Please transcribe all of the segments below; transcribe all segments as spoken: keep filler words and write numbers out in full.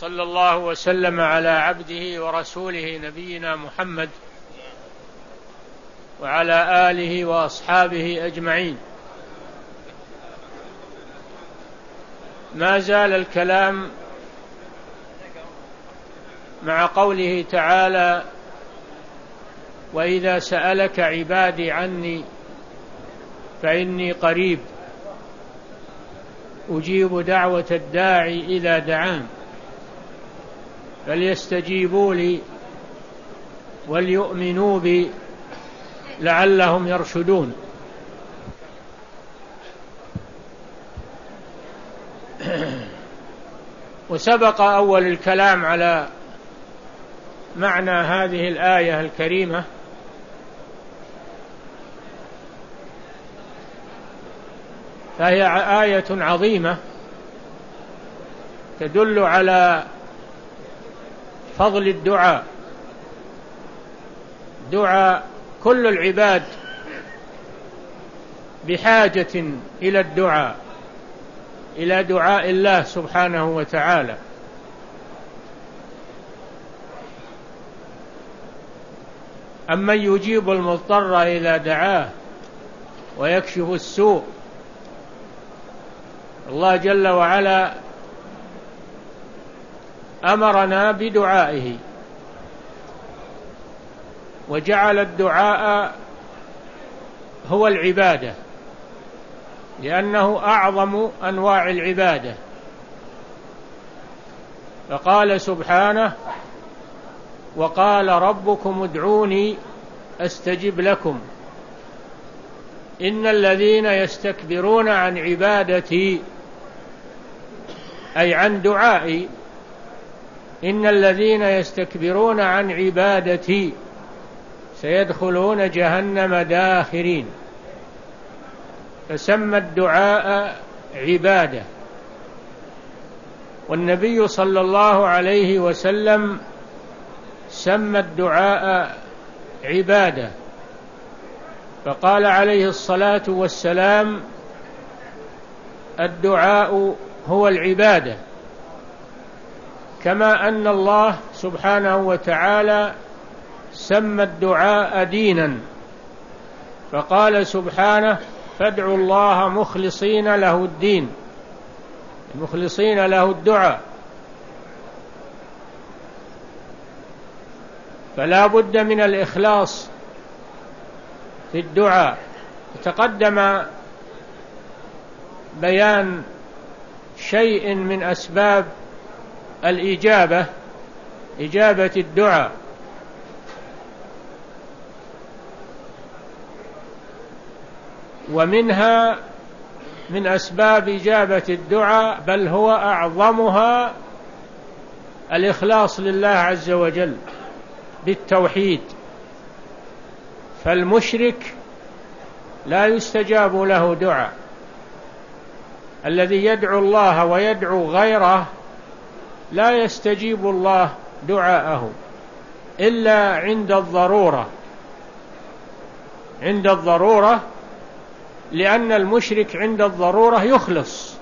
وصلى الله وسلم على عبده ورسوله نبينا محمد وعلى آله وأصحابه أجمعين. ما زال الكلام مع قوله تعالى: وإذا سألك عبادي عني فإني قريب أجيب دعوة الداعي إذا دعان فليستجيبوا لي وليؤمنوا بي لعلهم يرشدون. وسبق أول الكلام على معنى هذه الآية الكريمة، فهي آية عظيمة تدل على فضل الدعاء. دعاء كل العباد بحاجة إلى الدعاء، إلى دعاء الله سبحانه وتعالى. أمن يجيب المضطر إذا دعاه ويكشف السوء. الله جل وعلا أمرنا بدعائه وجعل الدعاء هو العبادة، لأنه أعظم أنواع العبادة. فقال سبحانه: وقال ربكم ادعوني أستجب لكم إن الذين يستكبرون عن عبادتي، أي عن دعائي، إن الذين يستكبرون عن عبادتي سيدخلون جهنم داخرين. فسمى الدعاء عبادة، والنبي صلى الله عليه وسلم سمى الدعاء عبادة، فقال عليه الصلاة والسلام: الدعاء هو العبادة. كما أن الله سبحانه وتعالى سمى الدعاء دينا، فقال سبحانه: فادعوا الله مخلصين له الدين، مخلصين له الدعاء. فلا بد من الإخلاص في الدعاء. تقدم بيان شيء من أسباب الإجابة، إجابة الدعاء. ومنها من أسباب إجابة الدعاء، بل هو أعظمها، الإخلاص لله عز وجل بالتوحيد. فالمشرك لا يستجاب له دعاء، الذي يدعو الله ويدعو غيره لا يستجيب الله دعاءه إلا عند الضرورة، عند الضرورة، لأن المشرك عند الضرورة يخلص.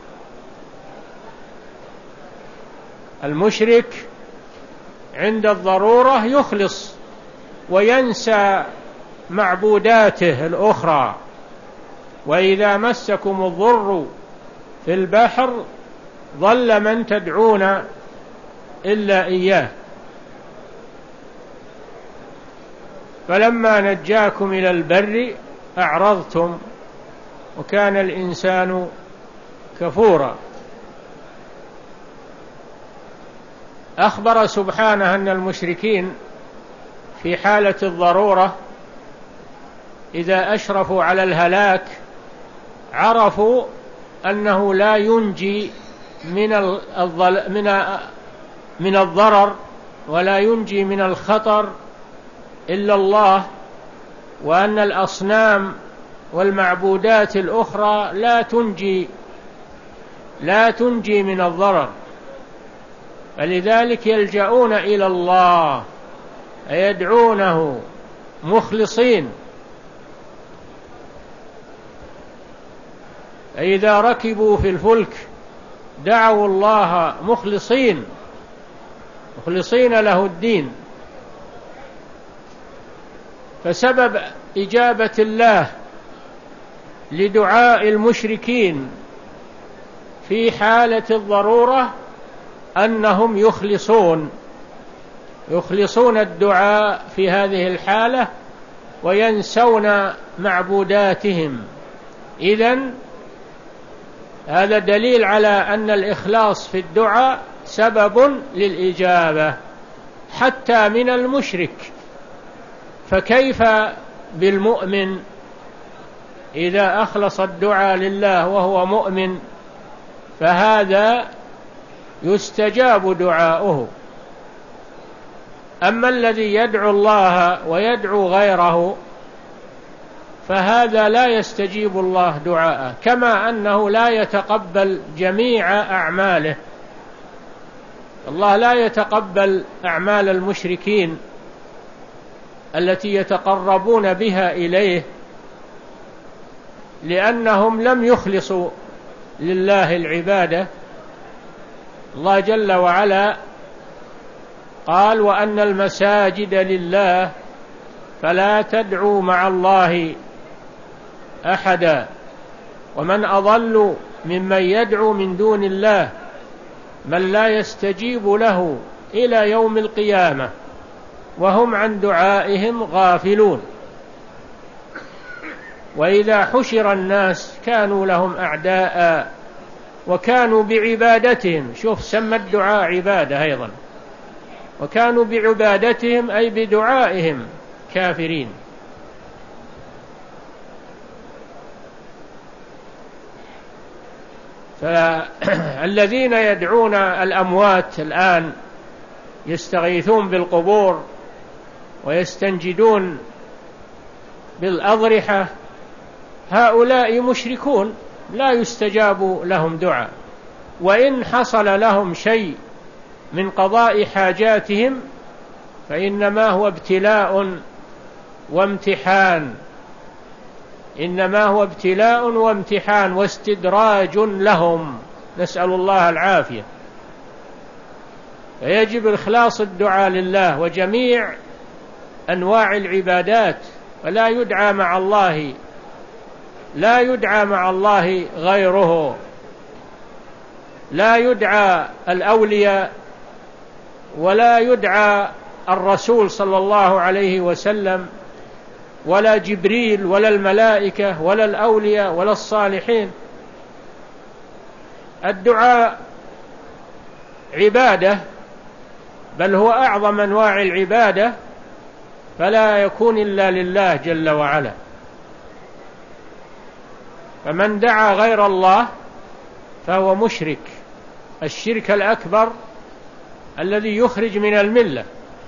المشرك عند الضرورة يخلص وينسى معبوداته الأخرى. وإذا مسكم الضر في البحر ضل من تدعون إلا إياه، فلما نجاكم إلى البر أعرضتم وكان الإنسان كفورا. أخبر سبحانه أن المشركين في حالة الضرورة إذا أشرفوا على الهلاك عرفوا أنه لا ينجي من من من الضرر ولا ينجي من الخطر إلا الله، وأن الأصنام والمعبودات الأخرى لا تنجي لا تنجي من الضرر. فلذلك يلجؤون إلى الله، يدعونه مخلصين. فإذا ركبوا في الفلك دعوا الله مخلصين مخلصين له الدين. فسبب إجابة الله لدعاء المشركين في حالة الضرورة أنهم يخلصون يخلصون الدعاء في هذه الحالة وينسون معبوداتهم. إذن هذا دليل على أن الإخلاص في الدعاء سبب للإجابة حتى من المشرك. فكيف بالمؤمن إذا أخلص الدعاء لله وهو مؤمن؟ فهذا يستجاب دعاؤه. أما الذي يدعو الله ويدعو غيره فهذا لا يستجيب الله دعاءه، كما أنه لا يتقبل جميع أعماله. الله لا يتقبل أعمال المشركين التي يتقربون بها إليه، لأنهم لم يخلصوا لله العبادة. الله جل وعلا قال: وأن المساجد لله فلا تدعوا مع الله أحدا ومن أضل ممن يدعو من دون الله من لا يستجيب له إلى يوم القيامة وهم عن دعائهم غافلون. وإذا حشر الناس كانوا لهم أعداء وكانوا بعبادتهم، شوف سمى الدعاء عبادة أيضا، وكانوا بعبادتهم أي بدعائهم كافرين. فالذين يدعون الأموات الآن يستغيثون بالقبور ويستنجدون بالأضرحة، هؤلاء مشركون لا يستجاب لهم دعاء، وإن حصل لهم شيء من قضاء حاجاتهم فإنما هو ابتلاء وامتحان إنما هو ابتلاء وامتحان واستدراج لهم، نسأل الله العافية. فيجب إخلاص الدعاء لله وجميع أنواع العبادات، ولا يدعى مع الله لا يدعى مع الله غيره، لا يدعى الأولياء ولا يدعى الرسول صلى الله عليه وسلم ولا جبريل ولا الملائكة ولا الأولياء ولا الصالحين. الدعاء عبادة، بل هو أعظم أنواع العبادة، فلا يكون إلا لله جل وعلا. فمن دعا غير الله فهو مشرك، الشرك الأكبر الذي يخرج من الملة.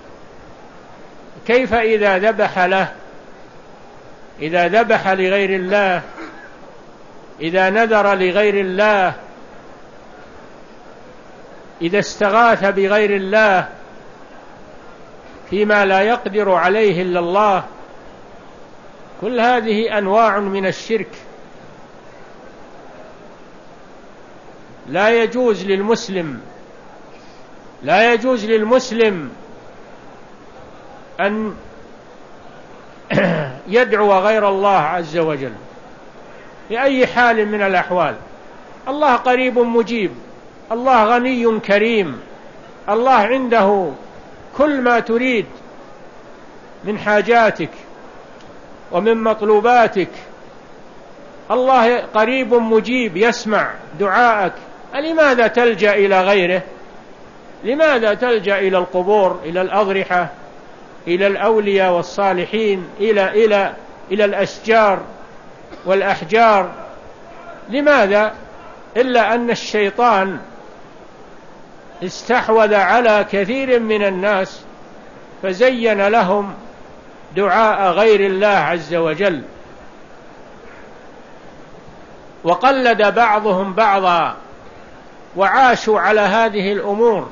كيف إذا ذبح له إذا ذبح لغير الله، إذا نذر لغير الله، إذا استغاث بغير الله فيما لا يقدر عليه إلا الله؟ كل هذه أنواع من الشرك. لا يجوز للمسلم لا يجوز للمسلم أن يدعو غير الله عز وجل بأي حال من الأحوال. الله قريب مجيب، الله غني كريم، الله عنده كل ما تريد من حاجاتك ومن مطلوباتك. الله قريب مجيب يسمع دعاءك، لماذا تلجأ إلى غيره؟ لماذا تلجأ إلى القبور، إلى الأضرحة، إلى الأولياء والصالحين، إلى إلى إلى الأشجار والأحجار؟ لماذا؟ إلا أن الشيطان استحوذ على كثير من الناس فزين لهم دعاء غير الله عز وجل، وقلد بعضهم بعضا وعاشوا على هذه الأمور،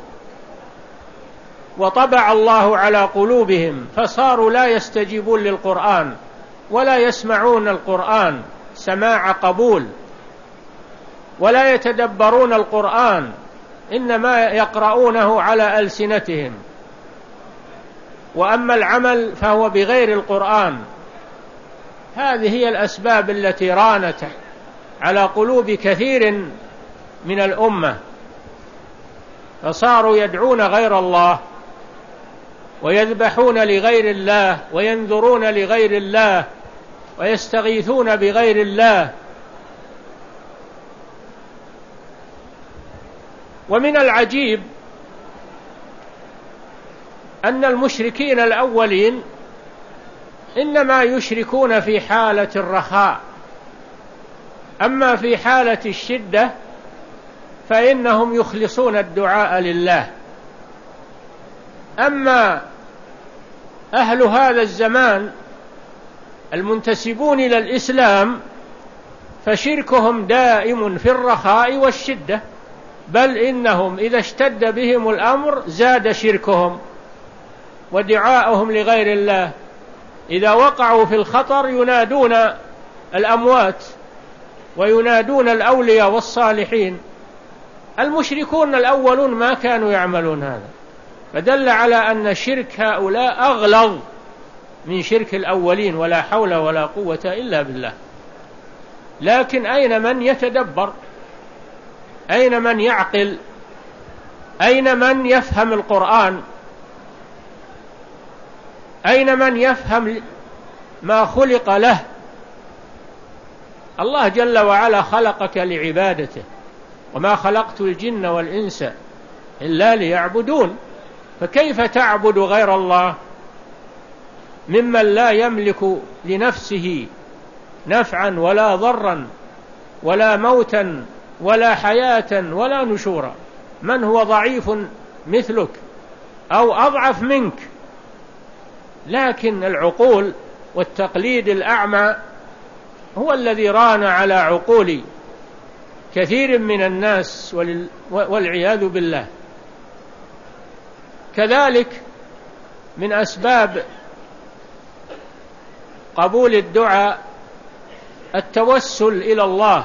وطبع الله على قلوبهم فصاروا لا يستجيبون للقرآن ولا يسمعون القرآن سماع قبول، ولا يتدبرون القرآن إنما يقرؤونه على ألسنتهم، وأما العمل فهو بغير القرآن. هذه هي الأسباب التي رانت على قلوب كثير من الأمة، فصاروا يدعون غير الله ويذبحون لغير الله وينذرون لغير الله ويستغيثون بغير الله. ومن العجيب أن المشركين الأولين إنما يشركون في حالة الرخاء، أما في حالة الشدة فإنهم يخلصون الدعاء لله. أما أهل هذا الزمان المنتسبون إلى الإسلام فشركهم دائم في الرخاء والشدة، بل إنهم إذا اشتد بهم الأمر زاد شركهم ودعاؤهم لغير الله. إذا وقعوا في الخطر ينادون الأموات وينادون الأولياء والصالحين. المشركون الأولون ما كانوا يعملون هذا، فدل على أن شرك هؤلاء أغلظ من شرك الأولين، ولا حول ولا قوة إلا بالله. لكن أين من يتدبر؟ أين من يعقل؟ أين من يفهم القرآن؟ أين من يفهم ما خلق له؟ الله جل وعلا خلقك لعبادته، وما خلقت الجن والإنس إلا ليعبدون، فكيف تعبد غير الله ممن لا يملك لنفسه نفعا ولا ضرا ولا موتا ولا حياة ولا نشورا؟ من هو ضعيف مثلك أو أضعف منك؟ لكن العقول والتقليد الأعمى هو الذي ران على عقول كثير من الناس والعياذ بالله. كذلك من أسباب قبول الدعاء التوسل إلى الله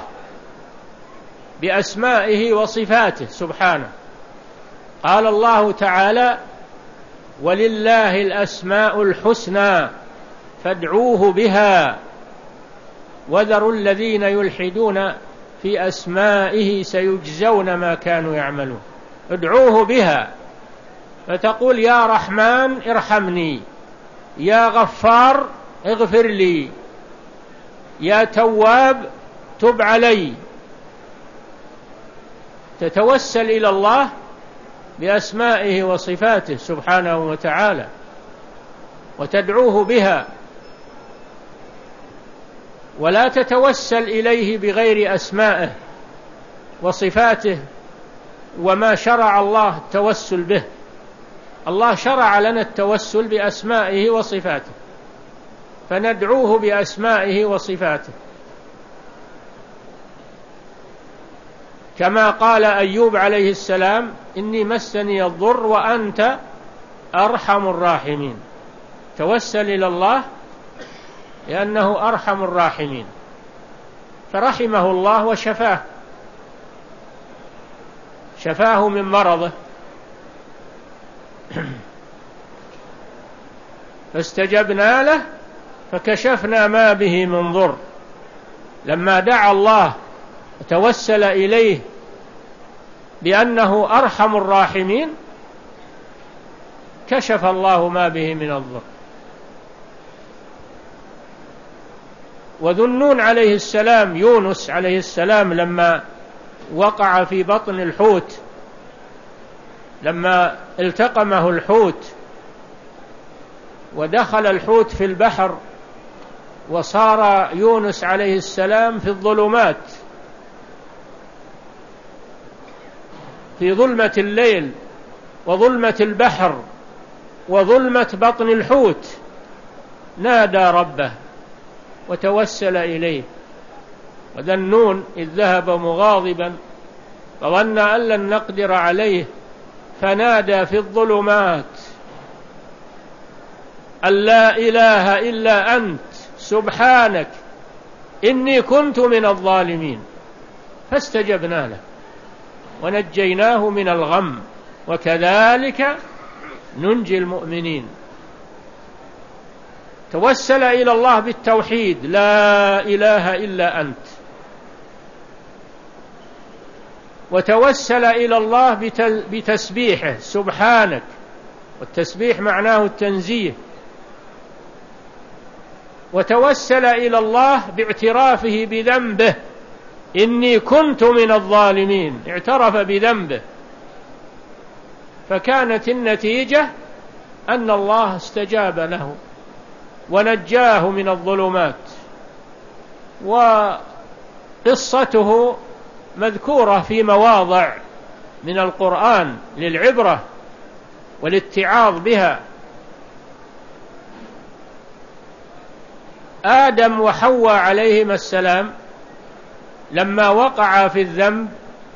بأسمائه وصفاته سبحانه. قال الله تعالى: ولله الأسماء الحسنى فادعوه بها وذروا الذين يلحدون في أسمائه سيجزون ما كانوا يعملون. ادعوه بها، فتقول: يا رحمن ارحمني، يا غفار اغفر لي، يا تواب تب علي. تتوسل إلى الله بأسمائه وصفاته سبحانه وتعالى وتدعوه بها، ولا تتوسل إليه بغير أسمائه وصفاته وما شرع الله التوسل به. الله شرع لنا التوسل بأسمائه وصفاته، فندعوه بأسمائه وصفاته، كما قال أيوب عليه السلام: إني مسني الضر وأنت أرحم الراحمين. توسل إلى الله لأنه أرحم الراحمين، فرحمه الله وشفاه، شفاه من مرضه، فاستجبنا له فكشفنا ما به من ضر. لما دعا الله وتوسل إليه بأنه أرحم الراحمين كشف الله ما به من الضر. وذو النون عليه السلام، يونس عليه السلام، لما وقع في بطن الحوت، لما التقمه الحوت ودخل الحوت في البحر وصار يونس عليه السلام في الظلمات، في ظلمة الليل وظلمة البحر وظلمة بطن الحوت، نادى ربه وتوسل إليه. وذا النون إذ ذهب مغاضبا فظن أن لن نقدر عليه فنادى في الظلمات أن لا إله إلا أنت سبحانك إني كنت من الظالمين، فاستجبنا له ونجيناه من الغم وكذلك ننجي المؤمنين. توسل إلى الله بالتوحيد لا إله إلا أنت، وتوسل إلى الله بتسبيحه سبحانك، والتسبيح معناه التنزيه، وتوسل إلى الله باعترافه بذنبه إني كنت من الظالمين، اعترف بذنبه، فكانت النتيجة أن الله استجاب له ونجاه من الظلمات. وقصته مذكورة في مواضع من القرآن للعبرة والاتعاظ بها. آدم وحواء عليهما السلام لما وقعا في الذنب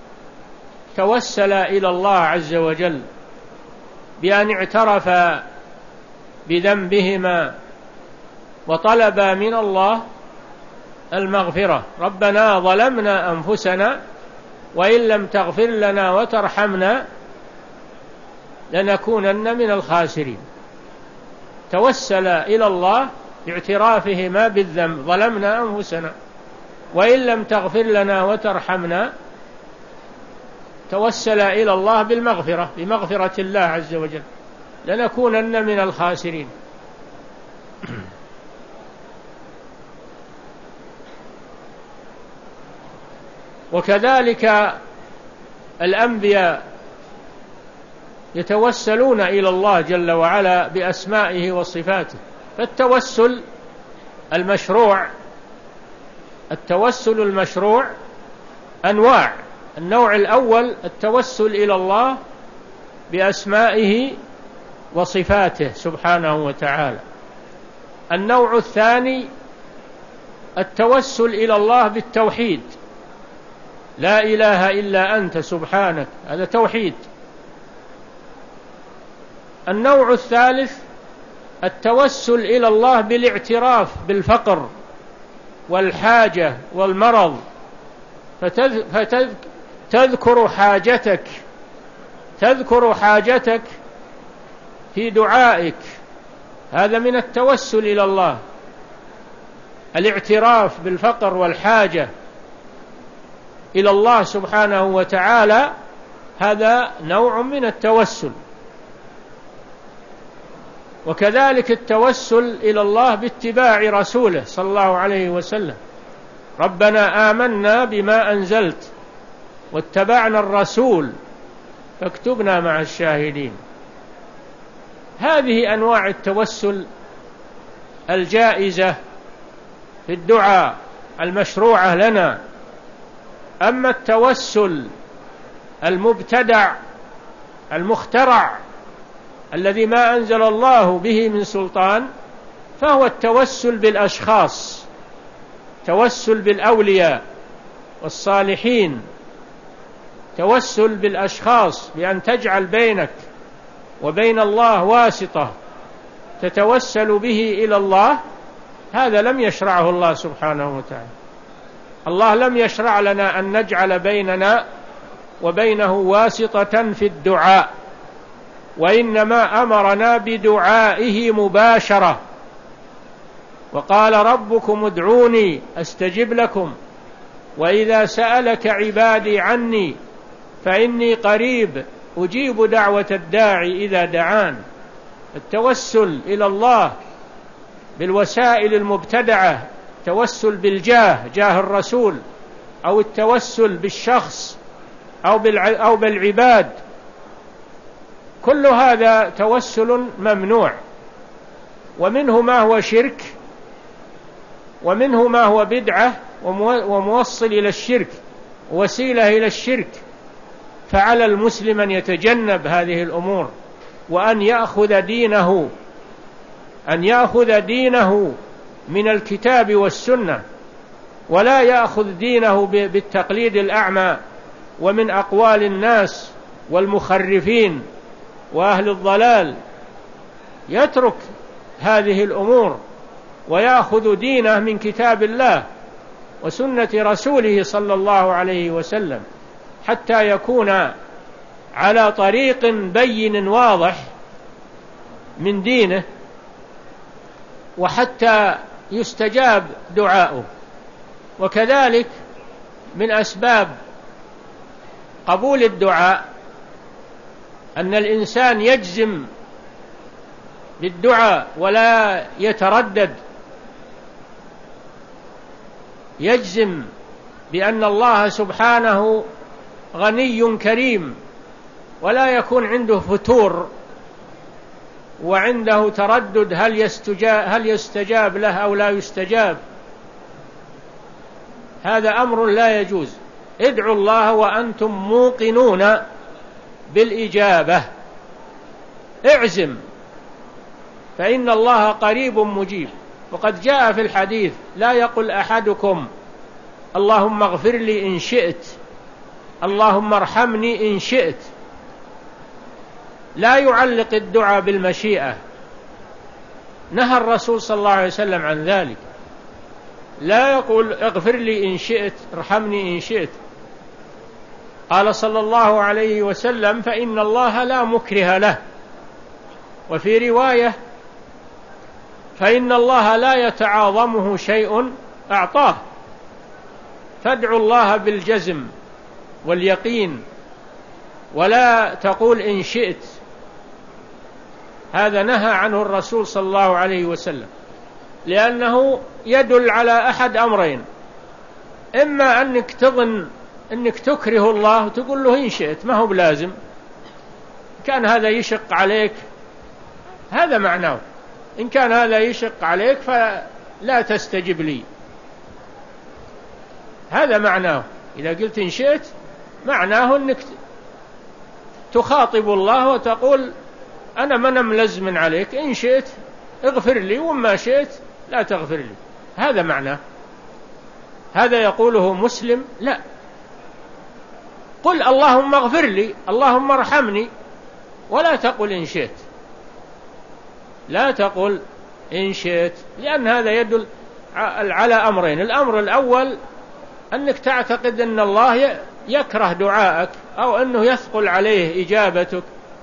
توسلا إلى الله عز وجل بأن اعترفا بذنبهما وطلبا من الله المغفرة. ربنا ظلمنا أنفسنا وإن لم تغفر لنا وترحمنا لنكونن من الخاسرين. توسل إلى الله باعترافهما بالذنب، ظلمنا أنفسنا وإن لم تغفر لنا وترحمنا. توسل إلى الله بالمغفرة، بمغفرة الله عز وجل، لنكونن من الخاسرين. وكذلك الأنبياء يتوسلون إلى الله جل وعلا بأسمائه وصفاته. فالتوسل المشروع التوسل المشروع أنواع. النوع الأول التوسل إلى الله بأسمائه وصفاته سبحانه وتعالى. النوع الثاني التوسل إلى الله بالتوحيد، لا إله إلا أنت سبحانك، هذا توحيد. النوع الثالث التوسل إلى الله بالاعتراف بالفقر والحاجة والمرض، فتذكر حاجتك تذكر حاجتك في دعائك، هذا من التوسل إلى الله. الاعتراف بالفقر والحاجة إلى الله سبحانه وتعالى هذا نوع من التوسل. وكذلك التوسل إلى الله باتباع رسوله صلى الله عليه وسلم. ربنا آمنا بما أنزلت واتبعنا الرسول فاكتبنا مع الشاهدين. هذه أنواع التوسل الجائزة في الدعاء المشروعة لنا. أما التوسل المبتدع المخترع الذي ما أنزل الله به من سلطان فهو التوسل بالأشخاص، توسل بالأولياء والصالحين، توسل بالأشخاص بأن تجعل بينك وبين الله واسطة تتوسل به إلى الله، هذا لم يشرعه الله سبحانه وتعالى. الله لم يشرع لنا أن نجعل بيننا وبينه واسطة في الدعاء، وإنما أمرنا بدعائه مباشرة. وقال ربكم ادعوني أستجب لكم وإذا سألك عبادي عني فإني قريب أجيب دعوة الداعي إذا دعان. التوسل إلى الله بالوسائل المبتدعة، التوسل بالجاه، جاه الرسول، أو التوسل بالشخص أو بالعباد، كل هذا توسل ممنوع. ومنه ما هو شرك، ومنه ما هو بدعة وموصل إلى الشرك، وسيلة إلى الشرك. فعلى المسلم أن يتجنب هذه الأمور، وأن يأخذ دينه أن يأخذ دينه من الكتاب والسنة، ولا يأخذ دينه بالتقليد الأعمى ومن أقوال الناس والمخرفين وأهل الضلال. يترك هذه الأمور ويأخذ دينه من كتاب الله وسنة رسوله صلى الله عليه وسلم، حتى يكون على طريق بين واضح من دينه، وحتى يستجاب دعاؤه. وكذلك من أسباب قبول الدعاء أن الإنسان يجزم بالدعاء ولا يتردد، يجزم بأن الله سبحانه غني كريم، ولا يكون عنده فتور وعنده تردد هل يستجاب, هل يستجاب له أو لا يستجاب. هذا أمر لا يجوز. ادعوا الله وأنتم موقنون بالإجابة، اعزم، فإن الله قريب مجيب. وقد جاء في الحديث: لا يقل أحدكم اللهم اغفر لي إن شئت، اللهم ارحمني إن شئت. لا يعلق الدعاء بالمشيئة، نهى الرسول صلى الله عليه وسلم عن ذلك. لا يقول اغفر لي إن شئت، ارحمني إن شئت. قال صلى الله عليه وسلم: فإن الله لا مكره له. وفي رواية: فإن الله لا يتعاظمه شيء أعطاه. فادعوا الله بالجزم واليقين، ولا تقول إن شئت. هذا نهى عنه الرسول صلى الله عليه وسلم، لأنه يدل على أحد أمرين: إما أنك تظن أنك تكره الله وتقول له إن شئت، ما هو بلازم، كان هذا يشق عليك، هذا معناه. إن كان هذا يشق عليك فلا تستجب لي، هذا معناه. إذا قلت إن شئت معناه أنك تخاطب الله وتقول أنا من ملزم عليك، إن شئت اغفر لي، وما شئت لا تغفر لي. هذا معناه. هذا يقوله مسلم؟ لا. قل اللهم اغفر لي، اللهم ارحمني، ولا تقل إن شئت. لا تقل إن شئت، لأن هذا يدل على أمرين: الأمر الأول أنك تعتقد أن الله يكره دعاءك أو أنه يثقل عليه إجابتك،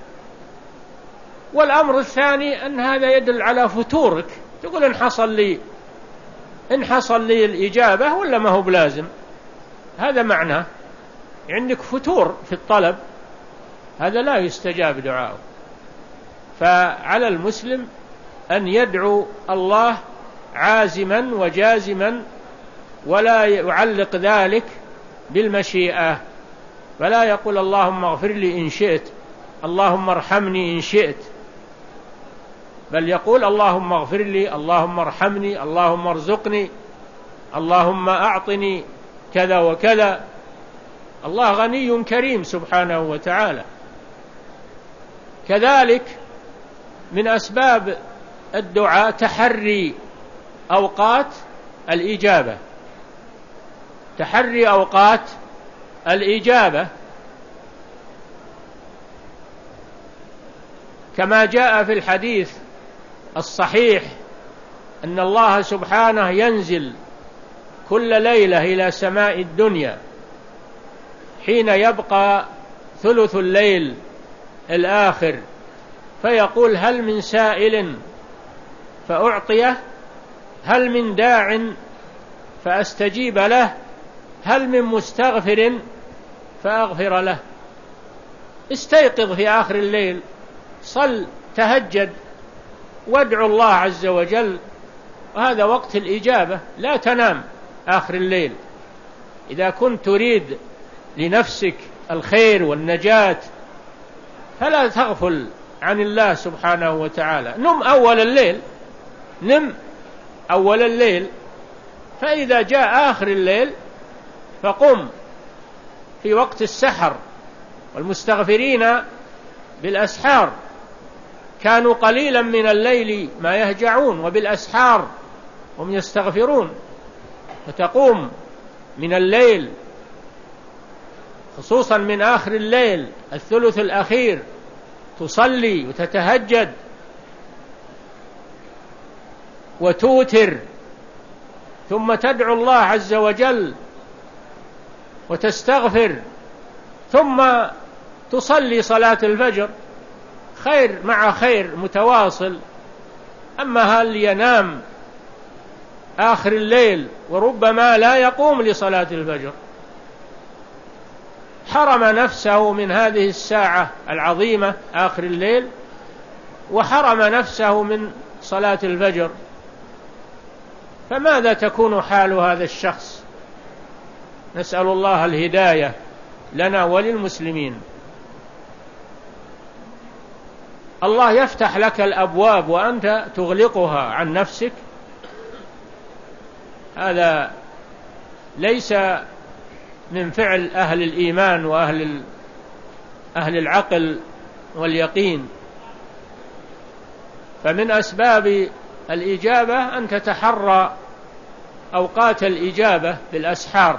والأمر الثاني أن هذا يدل على فتورك، تقول إن حصل لي إن حصل لي الإجابة ولا ما هو بلازم. هذا معناه عندك فتور في الطلب، هذا لا يستجاب دعاءه. فعلى المسلم أن يدعو الله عازما وجازما، ولا يعلق ذلك بالمشيئة، فلا يقول اللهم اغفر لي إن شئت، اللهم ارحمني إن شئت، بل يقول اللهم اغفر لي، اللهم ارحمني، اللهم ارزقني، اللهم أعطني كذا وكذا. الله غني كريم سبحانه وتعالى. كذلك من أسباب الدعاء تحري أوقات الإجابة، تحري أوقات الإجابة، كما جاء في الحديث الصحيح أن الله سبحانه ينزل كل ليلة إلى سماء الدنيا حين يبقى ثلث الليل الآخر، فيقول: هل من سائل فأعطيه، هل من داع فأستجيب له، هل من مستغفر فأغفر له. استيقظ في آخر الليل، صل، تهجد، وادعو الله عز وجل، وهذا وقت الإجابة. لا تنام آخر الليل. إذا كنت تريد لنفسك الخير والنجاة فلا تغفل عن الله سبحانه وتعالى. نم أول الليل، نم أول الليل، فإذا جاء آخر الليل فقم في وقت السحر. والمستغفرين بالأسحار كانوا قليلا من الليل ما يهجعون، وبالأسحار هم يستغفرون. فتقوم من الليل، خصوصا من آخر الليل الثلث الأخير، تصلي وتتهجد وتوتر، ثم تدعو الله عز وجل وتستغفر ثم تصلي صلاة الفجر، خير مع خير متواصل. أما هل ينام آخر الليل وربما لا يقوم لصلاة الفجر، حرم نفسه من هذه الساعة العظيمة آخر الليل، وحرم نفسه من صلاة الفجر، فماذا تكون حال هذا الشخص؟ نسأل الله الهداية لنا وللمسلمين. الله يفتح لك الأبواب وأنت تغلقها عن نفسك، هذا ليس من فعل أهل الإيمان وأهل أهل العقل واليقين. فمن أسباب الإجابة أن تتحرى أوقات الإجابة بالأسحار،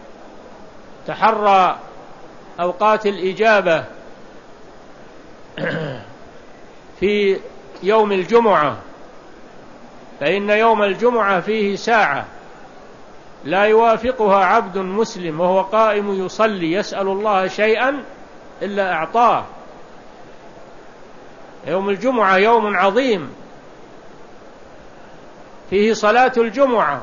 تحرى أوقات الإجابة في يوم الجمعة، فإن يوم الجمعة فيه ساعة لا يوافقها عبد مسلم وهو قائم يصلي يسأل الله شيئا إلا أعطاه. يوم الجمعة يوم عظيم فيه صلاة الجمعة،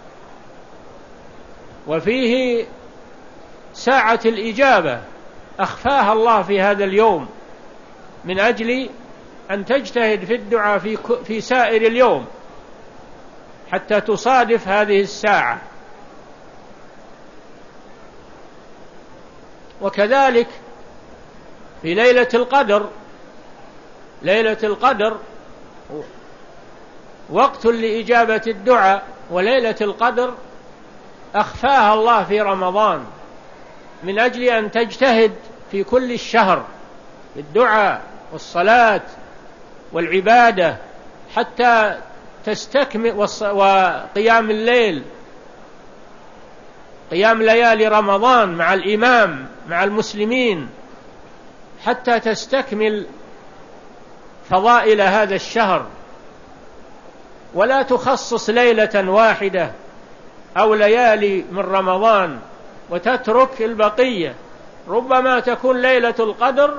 وفيه ساعة الإجابة أخفاها الله في هذا اليوم من أجل أن تجتهد في الدعاء في في سائر اليوم حتى تصادف هذه الساعة. وكذلك في ليلة القدر، ليلة القدر وقت لإجابة الدعاء، وليلة القدر أخفاها الله في رمضان من أجل أن تجتهد في كل الشهر بالدعاء والصلاة والعبادة حتى تستكمل، وقيام الليل، قيام ليالي رمضان مع الإمام مع المسلمين حتى تستكمل فضائل هذا الشهر، ولا تخصص ليلة واحدة أو ليالي من رمضان وتترك البقية. ربما تكون ليلة القدر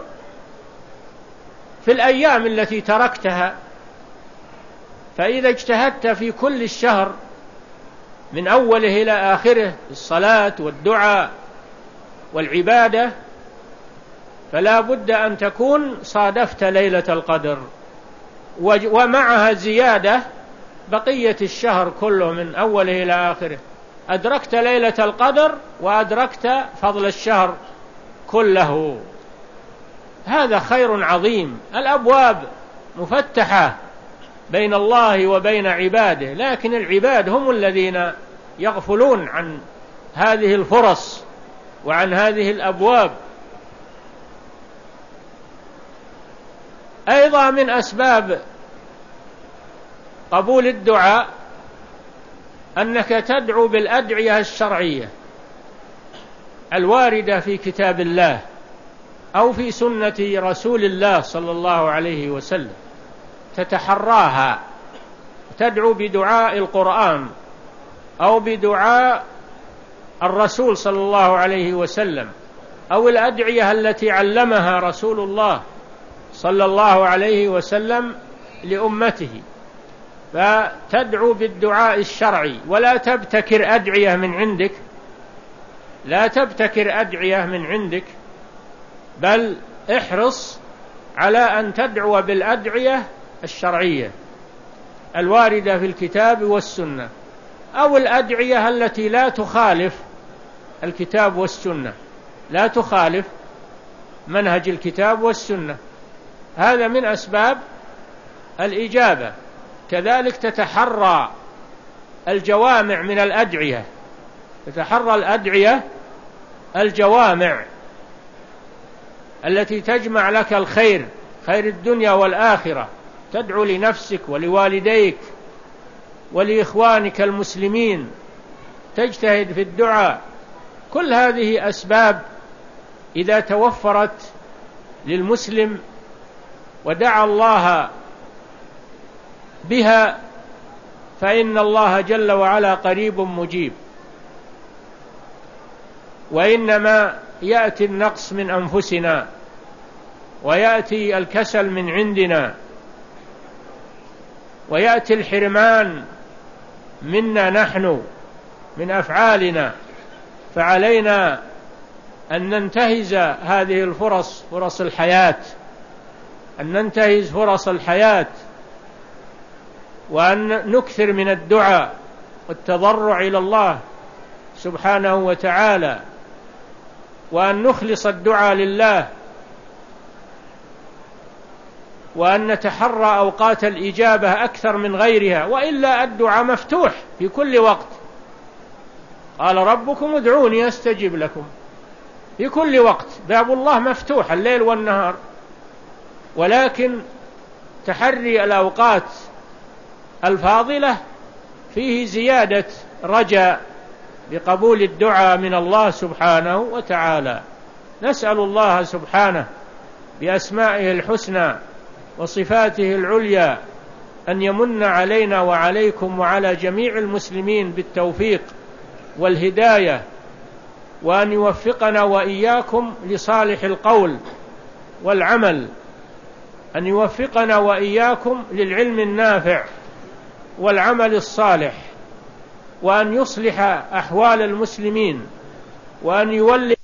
في الأيام التي تركتها، فإذا اجتهدت في كل الشهر من أوله إلى آخره الصلاة والدعاء والعبادة فلا بد أن تكون صادفت ليلة القدر، ومعها زيادة بقية الشهر كله من أوله إلى آخره، أدركت ليلة القدر وأدركت فضل الشهر كله. هذا خير عظيم. الأبواب مفتحة بين الله وبين عباده، لكن العباد هم الذين يغفلون عن هذه الفرص وعن هذه الأبواب. أيضا من أسباب قبول الدعاء أنك تدعو بالأدعية الشرعية الواردة في كتاب الله أو في سنة رسول الله صلى الله عليه وسلم، تتحراها، تدعو بدعاء القرآن أو بدعاء الرسول صلى الله عليه وسلم أو الأدعية التي علمها رسول الله صلى الله عليه وسلم لأمته، فتدعو بالدعاء الشرعي ولا تبتكر أدعية من عندك، لا تبتكر أدعية من عندك، بل احرص على أن تدعو بالأدعية الشرعية الواردة في الكتاب والسنة، أو الأدعية التي لا تخالف الكتاب والسنة، لا تخالف منهج الكتاب والسنة. هذا من أسباب الإجابة. كذلك تتحرى الجوامع من الأدعية، تتحرى الأدعية الجوامع التي تجمع لك الخير، خير الدنيا والآخرة، تدعو لنفسك ولوالديك ولإخوانك المسلمين، تجتهد في الدعاء. كل هذه أسباب إذا توفرت للمسلم ودعا الله بها فإن الله جل وعلا قريب مجيب. وإنما يأتي النقص من أنفسنا ويأتي الكسل من عندنا ويأتي الحرمان منا نحن من أفعالنا، فعلينا أن ننتهز هذه الفرص، فرص الحياة، أن ننتهز فرص الحياة، وأن نكثر من الدعاء والتضرع إلى الله سبحانه وتعالى، وأن نخلص الدعاء لله، وأن نتحرى أوقات الإجابة أكثر من غيرها، وإلا الدعاء مفتوح في كل وقت. قال ربكم ادعوني أستجب لكم، في كل وقت باب الله مفتوح الليل والنهار، ولكن تحري الأوقات الفاضلة فيه زيادة رجاء بقبول الدعاء من الله سبحانه وتعالى. نسأل الله سبحانه بأسمائه الحسنى وصفاته العليا أن يمن علينا وعليكم وعلى جميع المسلمين بالتوفيق والهداية، وأن يوفقنا وإياكم لصالح القول والعمل، أن يوفقنا وإياكم للعلم النافع والعمل الصالح، وأن يصلح أحوال المسلمين، وأن يولي